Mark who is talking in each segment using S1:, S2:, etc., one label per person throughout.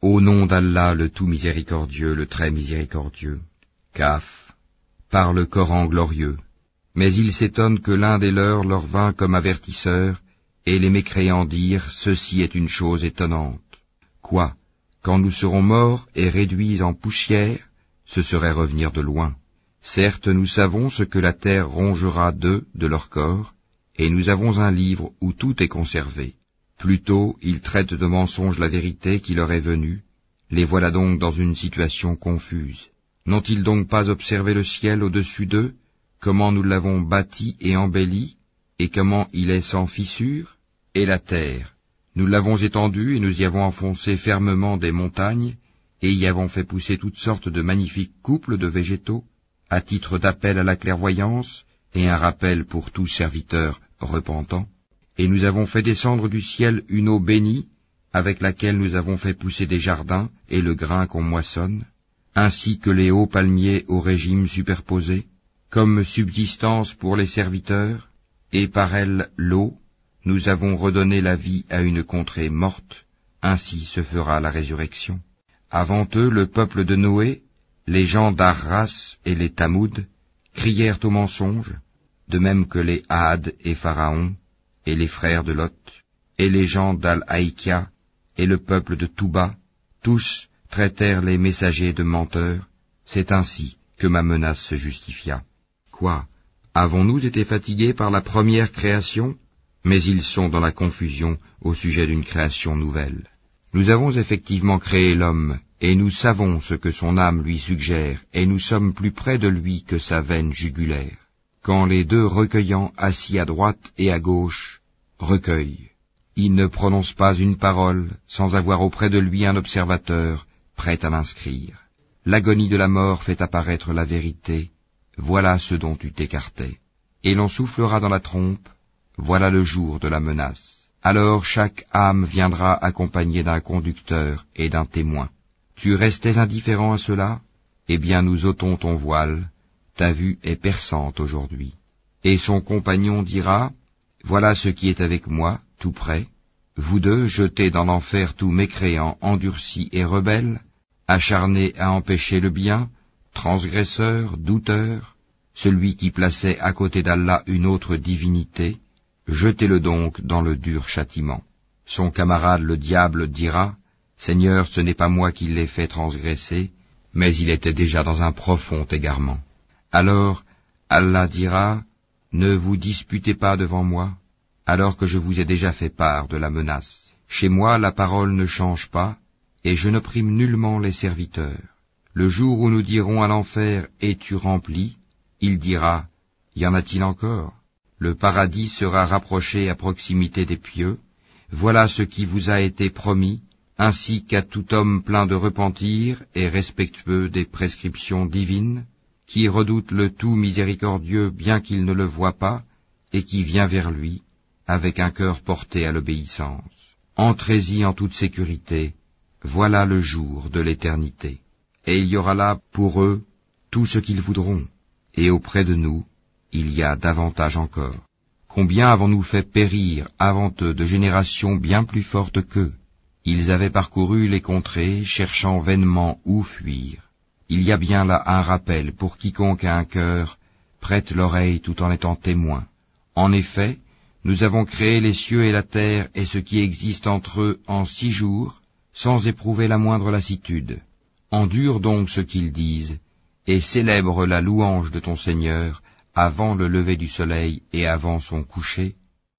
S1: Au nom d'Allah, le tout miséricordieux, le très miséricordieux. Kaf, par le Coran glorieux. Mais ils s'étonnent que l'un des leurs leur vint comme avertisseur, et les mécréants dirent, ceci est une chose étonnante. Quoi, quand nous serons morts et réduits en poussière, ce serait revenir de loin. Certes, nous savons ce que la terre rongera d'eux, de leur corps, et nous avons un livre où tout est conservé. Plutôt, ils traitent de mensonge la vérité qui leur est venue, les voilà donc dans une situation confuse. N'ont-ils donc pas observé le ciel au-dessus d'eux, comment nous l'avons bâti et embelli, et comment il est sans fissure? Et la terre, nous l'avons étendue et nous y avons enfoncé fermement des montagnes, et y avons fait pousser toutes sortes de magnifiques couples de végétaux, à titre d'appel à la clairvoyance, et un rappel pour tout serviteur repentant. Et nous avons fait descendre du ciel une eau bénie, avec laquelle nous avons fait pousser des jardins et le grain qu'on moissonne, ainsi que les hauts palmiers au régime superposé, comme subsistance pour les serviteurs, et par elle l'eau, nous avons redonné la vie à une contrée morte, ainsi se fera la résurrection. Avant eux, le peuple de Noé, les gens d'Arras et les Tamoud, crièrent au mensonge, de même que les Had et Pharaon, et les frères de Lot, et les gens d'Al-Haïkia, et le peuple de Touba, tous traitèrent les messagers de menteurs. C'est ainsi que ma menace se justifia. Quoi, avons-nous été fatigués par la première création? Mais ils sont dans la confusion au sujet d'une création nouvelle. Nous avons effectivement créé l'homme, et nous savons ce que son âme lui suggère, et nous sommes plus près de lui que sa veine jugulaire. Quand les deux recueillants assis à droite et à gauche recueillent, il ne prononce pas une parole sans avoir auprès de lui un observateur prêt à l'inscrire. L'agonie de la mort fait apparaître la vérité, voilà ce dont tu t'écartais. Et l'on soufflera dans la trompe, voilà le jour de la menace. Alors chaque âme viendra accompagnée d'un conducteur et d'un témoin. Tu restais indifférent à cela? Eh bien nous ôtons ton voile, ta vue est perçante aujourd'hui. Et son compagnon dira, voilà ce qui est avec moi, tout près. Vous deux, jetés dans l'enfer tout mécréants, endurcis et rebelles, acharnés à empêcher le bien, transgresseurs, douteurs, celui qui plaçait à côté d'Allah une autre divinité, jetez-le donc dans le dur châtiment. Son camarade le diable dira, Seigneur, ce n'est pas moi qui l'ai fait transgresser, mais il était déjà dans un profond égarement. Alors Allah dira, ne vous disputez pas devant moi, alors que je vous ai déjà fait part de la menace. Chez moi la parole ne change pas, et je n'opprime nullement les serviteurs. Le jour où nous dirons à l'enfer, es-tu rempli? Il dira, y en a-t-il encore? Le paradis sera rapproché à proximité des pieux. Voilà ce qui vous a été promis, ainsi qu'à tout homme plein de repentir et respectueux des prescriptions divines, qui redoute le tout miséricordieux bien qu'il ne le voie pas, et qui vient vers lui, avec un cœur porté à l'obéissance. Entrez-y en toute sécurité, voilà le jour de l'éternité. Et il y aura là pour eux tout ce qu'ils voudront, et auprès de nous, il y a davantage encore. Combien avons-nous fait périr avant eux de générations bien plus fortes qu'eux? Ils avaient parcouru les contrées, cherchant vainement où fuir. Il y a bien là un rappel pour quiconque a un cœur, prête l'oreille tout en étant témoin. En effet, nous avons créé les cieux et la terre et ce qui existe entre eux en 6 jours, sans éprouver la moindre lassitude. Endure donc ce qu'ils disent, et célèbre la louange de ton Seigneur avant le lever du soleil et avant son coucher,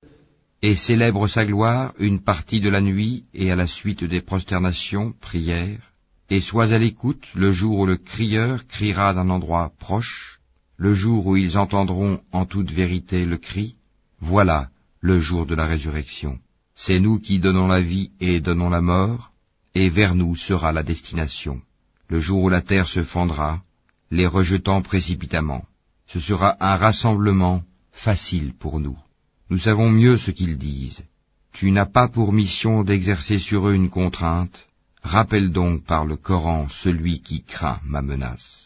S1: et célèbre sa gloire une partie de la nuit et à la suite des prosternations, prières, et sois à l'écoute le jour où le crieur criera d'un endroit proche, le jour où ils entendront en toute vérité le cri, voilà le jour de la résurrection. C'est nous qui donnons la vie et donnons la mort, et vers nous sera la destination. Le jour où la terre se fendra, les rejetant précipitamment. Ce sera un rassemblement facile pour nous. Nous savons mieux ce qu'ils disent. Tu n'as pas pour mission d'exercer sur eux une contrainte. Rappelle donc par le Coran celui qui craint ma menace.